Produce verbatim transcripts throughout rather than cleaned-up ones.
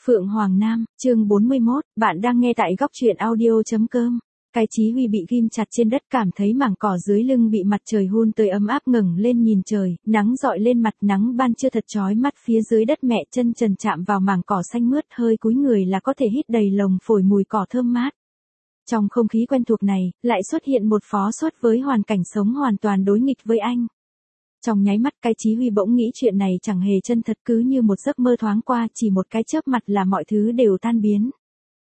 Phượng Hoàng Nam, chương bốn mươi mốt, bạn đang nghe tại góc truyện audio.com. Cái Chí Huy bị ghim chặt trên đất cảm thấy mảng cỏ dưới lưng bị mặt trời hun tới ấm áp ngẩng lên nhìn trời, nắng rọi lên mặt nắng ban trưa thật chói mắt phía dưới đất mẹ chân trần chạm vào mảng cỏ xanh mướt hơi cúi người là có thể hít đầy lồng phổi mùi cỏ thơm mát. Trong không khí quen thuộc này, lại xuất hiện một Phó Xuất với hoàn cảnh sống hoàn toàn đối nghịch với anh. Trong nháy mắt Cái Chí Huy bỗng nghĩ chuyện này chẳng hề chân thật cứ như một giấc mơ thoáng qua chỉ một cái chớp mặt là mọi thứ đều tan biến.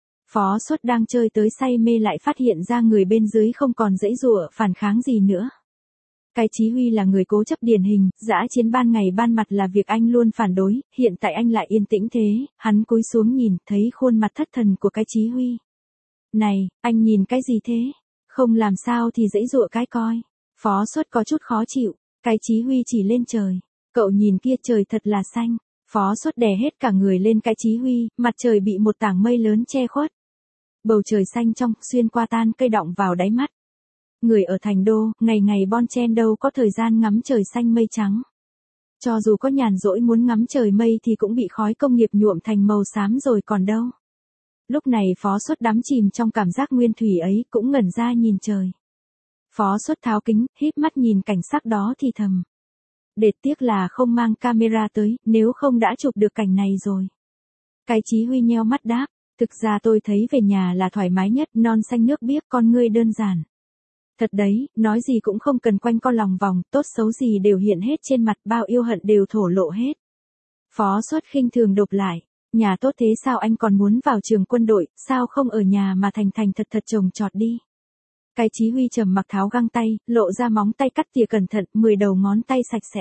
Phó Xuất đang chơi tới say mê lại phát hiện ra người bên dưới không còn giãy giụa phản kháng gì nữa. Cái Chí Huy là người cố chấp điển hình, dã chiến ban ngày ban mặt là việc anh luôn phản đối, hiện tại anh lại yên tĩnh thế, hắn cúi xuống nhìn thấy khuôn mặt thất thần của Cái Chí Huy. Này, anh nhìn cái gì thế? Không làm sao thì giãy giụa cái coi. Phó Xuất có chút khó chịu. Cái Chí Huy chỉ lên trời. Cậu nhìn kia trời thật là xanh. Phó Xuất đè hết cả người lên Cái Chí Huy, mặt trời bị một tảng mây lớn che khuất. Bầu trời xanh trong, xuyên qua tan cây đọng vào đáy mắt. Người ở thành đô, ngày ngày bon chen đâu có thời gian ngắm trời xanh mây trắng. Cho dù có nhàn rỗi muốn ngắm trời mây thì cũng bị khói công nghiệp nhuộm thành màu xám rồi còn đâu. Lúc này Phó Xuất đắm chìm trong cảm giác nguyên thủy ấy cũng ngẩn ra nhìn trời. Phó Xuất tháo kính, híp mắt nhìn cảnh sắc đó thì thầm. Đệt tiếc là không mang camera tới, nếu không đã chụp được cảnh này rồi. Cái Chí Huy nheo mắt đáp, thực ra tôi thấy về nhà là thoải mái nhất, non xanh nước biếc con ngươi đơn giản. Thật đấy, nói gì cũng không cần quanh co lòng vòng, tốt xấu gì đều hiện hết trên mặt, bao yêu hận đều thổ lộ hết. Phó Xuất khinh thường đột lại, nhà tốt thế sao anh còn muốn vào trường quân đội, sao không ở nhà mà thành thành thật thật trồng trọt đi. Cái Chí Huy trầm mặc tháo găng tay, lộ ra móng tay cắt tỉa cẩn thận, mười đầu ngón tay sạch sẽ.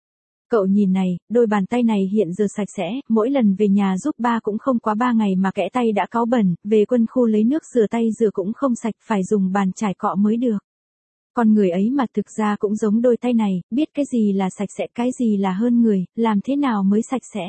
Cậu nhìn này, đôi bàn tay này hiện giờ sạch sẽ, mỗi lần về nhà giúp ba cũng không quá ba ngày mà kẽ tay đã cáu bẩn, về quân khu lấy nước rửa tay rửa cũng không sạch, phải dùng bàn chải cọ mới được. Con người ấy mà thực ra cũng giống đôi tay này, biết cái gì là sạch sẽ, cái gì là hơn người, làm thế nào mới sạch sẽ.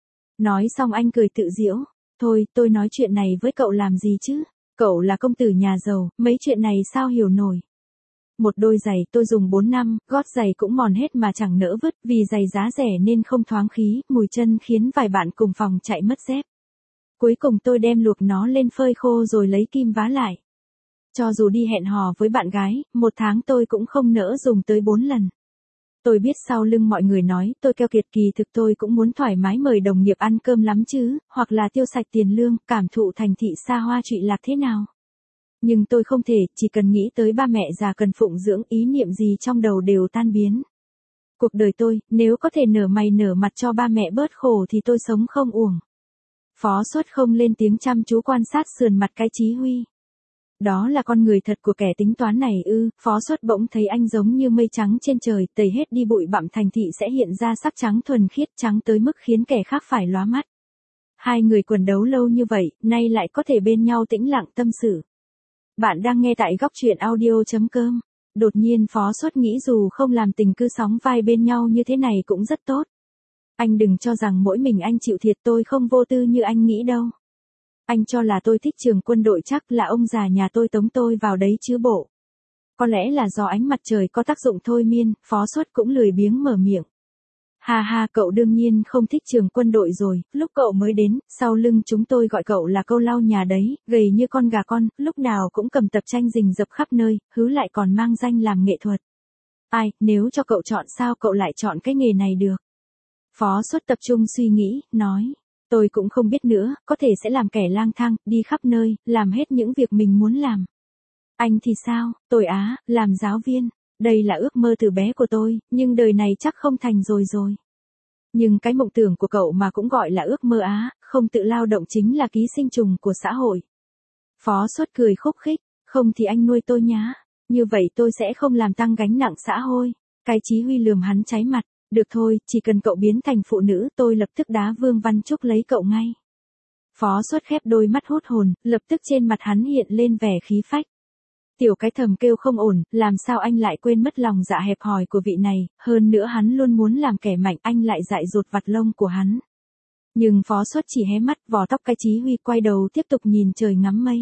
Nói xong anh cười tự giễu, thôi, tôi nói chuyện này với cậu làm gì chứ? Cậu là công tử nhà giàu, mấy chuyện này sao hiểu nổi. Một đôi giày tôi dùng bốn năm, gót giày cũng mòn hết mà chẳng nỡ vứt, vì giày giá rẻ nên không thoáng khí, mùi chân khiến vài bạn cùng phòng chạy mất dép. Cuối cùng tôi đem luộc nó lên phơi khô rồi lấy kim vá lại. Cho dù đi hẹn hò với bạn gái, một tháng tôi cũng không nỡ dùng tới bốn lần. Tôi biết sau lưng mọi người nói tôi keo kiệt, kỳ thực tôi cũng muốn thoải mái mời đồng nghiệp ăn cơm lắm chứ, hoặc là tiêu sạch tiền lương, cảm thụ thành thị xa hoa trụy lạc thế nào. Nhưng tôi không thể, chỉ cần nghĩ tới ba mẹ già cần phụng dưỡng, ý niệm gì trong đầu đều tan biến. Cuộc đời tôi, nếu có thể nở mày nở mặt cho ba mẹ bớt khổ thì tôi sống không uổng. Phó Xuất không lên tiếng, chăm chú quan sát sườn mặt Cái Chí Huy. Đó là con người thật của kẻ tính toán này ư? Phó Xuất bỗng thấy anh giống như mây trắng trên trời, tẩy hết đi bụi bặm thành thị sẽ hiện ra sắc trắng thuần khiết, trắng tới mức khiến kẻ khác phải lóa mắt. Hai người quần đấu lâu như vậy, nay lại có thể bên nhau tĩnh lặng tâm sự. Bạn đang nghe tại góc truyện audio.com. Đột nhiên Phó Xuất nghĩ dù không làm tình cứ sóng vai bên nhau như thế này cũng rất tốt. Anh đừng cho rằng mỗi mình anh chịu thiệt, tôi không vô tư như anh nghĩ đâu. Anh cho là tôi thích trường quân đội chắc là ông già nhà tôi tống tôi vào đấy chứ bộ. Có lẽ là do ánh mặt trời có tác dụng thôi miên, Phó Xuất cũng lười biếng mở miệng. Ha ha, cậu đương nhiên không thích trường quân đội rồi, lúc cậu mới đến, sau lưng chúng tôi gọi cậu là câu lau nhà đấy, gầy như con gà con, lúc nào cũng cầm tập tranh rình rập khắp nơi, hứ lại còn mang danh làm nghệ thuật. Ai, nếu cho cậu chọn sao cậu lại chọn cái nghề này được? Phó Xuất tập trung suy nghĩ, nói. Tôi cũng không biết nữa, có thể sẽ làm kẻ lang thang, đi khắp nơi, làm hết những việc mình muốn làm. Anh thì sao? Tôi á, làm giáo viên. Đây là ước mơ từ bé của tôi, nhưng đời này chắc không thành rồi rồi. Nhưng cái mộng tưởng của cậu mà cũng gọi là ước mơ á, không tự lao động chính là ký sinh trùng của xã hội. Phó Xuất cười khúc khích, không thì anh nuôi tôi nhá. Như vậy tôi sẽ không làm tăng gánh nặng xã hội. Cái Chí Huy lườm hắn cháy mặt. Được thôi, chỉ cần cậu biến thành phụ nữ tôi lập tức đá Vương Văn Trúc lấy cậu ngay. Phó Xuất khép đôi mắt hút hồn, lập tức trên mặt hắn hiện lên vẻ khí phách. Tiểu Cái thầm kêu không ổn, làm sao anh lại quên mất lòng dạ hẹp hòi của vị này, hơn nữa hắn luôn muốn làm kẻ mạnh, anh lại dại dột vặt lông của hắn. Nhưng Phó Xuất chỉ hé mắt, vò tóc Cái Chí Huy quay đầu tiếp tục nhìn trời ngắm mây.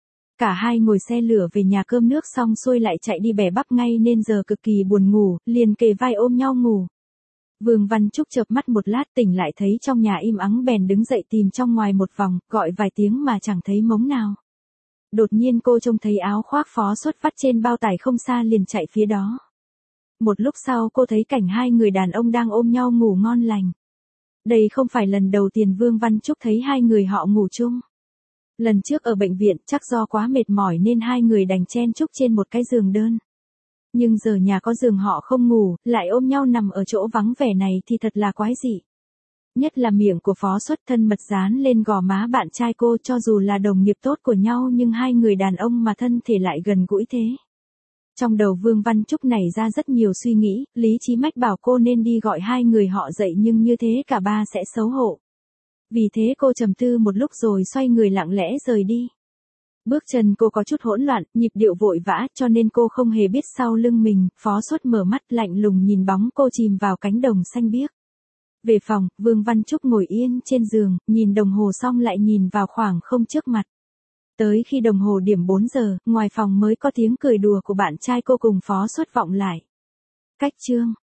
Cả hai ngồi xe lửa về nhà cơm nước xong xuôi lại chạy đi bẻ bắp ngay nên giờ cực kỳ buồn ngủ, liền kề vai ôm nhau ngủ. Vương Văn Trúc chợp mắt một lát tỉnh lại thấy trong nhà im ắng bèn đứng dậy tìm trong ngoài một vòng, gọi vài tiếng mà chẳng thấy mống nào. Đột nhiên cô trông thấy áo khoác Phó Xuất vắt trên bao tải không xa liền chạy phía đó. Một lúc sau cô thấy cảnh hai người đàn ông đang ôm nhau ngủ ngon lành. Đây không phải lần đầu tiên Vương Văn Trúc thấy hai người họ ngủ chung. Lần trước ở bệnh viện chắc do quá mệt mỏi nên hai người đành chen chúc trên một cái giường đơn. Nhưng giờ nhà có giường họ không ngủ, lại ôm nhau nằm ở chỗ vắng vẻ này thì thật là quái dị. Nhất là miệng của Phó Xuất thân mật dán lên gò má bạn trai cô, cho dù là đồng nghiệp tốt của nhau nhưng hai người đàn ông mà thân thể lại gần gũi thế. Trong đầu Vương Văn Trúc nảy ra rất nhiều suy nghĩ, lý trí mách bảo cô nên đi gọi hai người họ dậy nhưng như thế cả ba sẽ xấu hổ. Vì thế cô trầm tư một lúc rồi xoay người lặng lẽ rời đi. Bước chân cô có chút hỗn loạn, nhịp điệu vội vã cho nên cô không hề biết sau lưng mình. Phó Xuất mở mắt lạnh lùng nhìn bóng cô chìm vào cánh đồng xanh biếc. Về phòng, Vương Văn Trúc ngồi yên trên giường, nhìn đồng hồ xong lại nhìn vào khoảng không trước mặt. Tới khi đồng hồ điểm bốn giờ, ngoài phòng mới có tiếng cười đùa của bạn trai cô cùng Phó Xuất vọng lại. Cách chương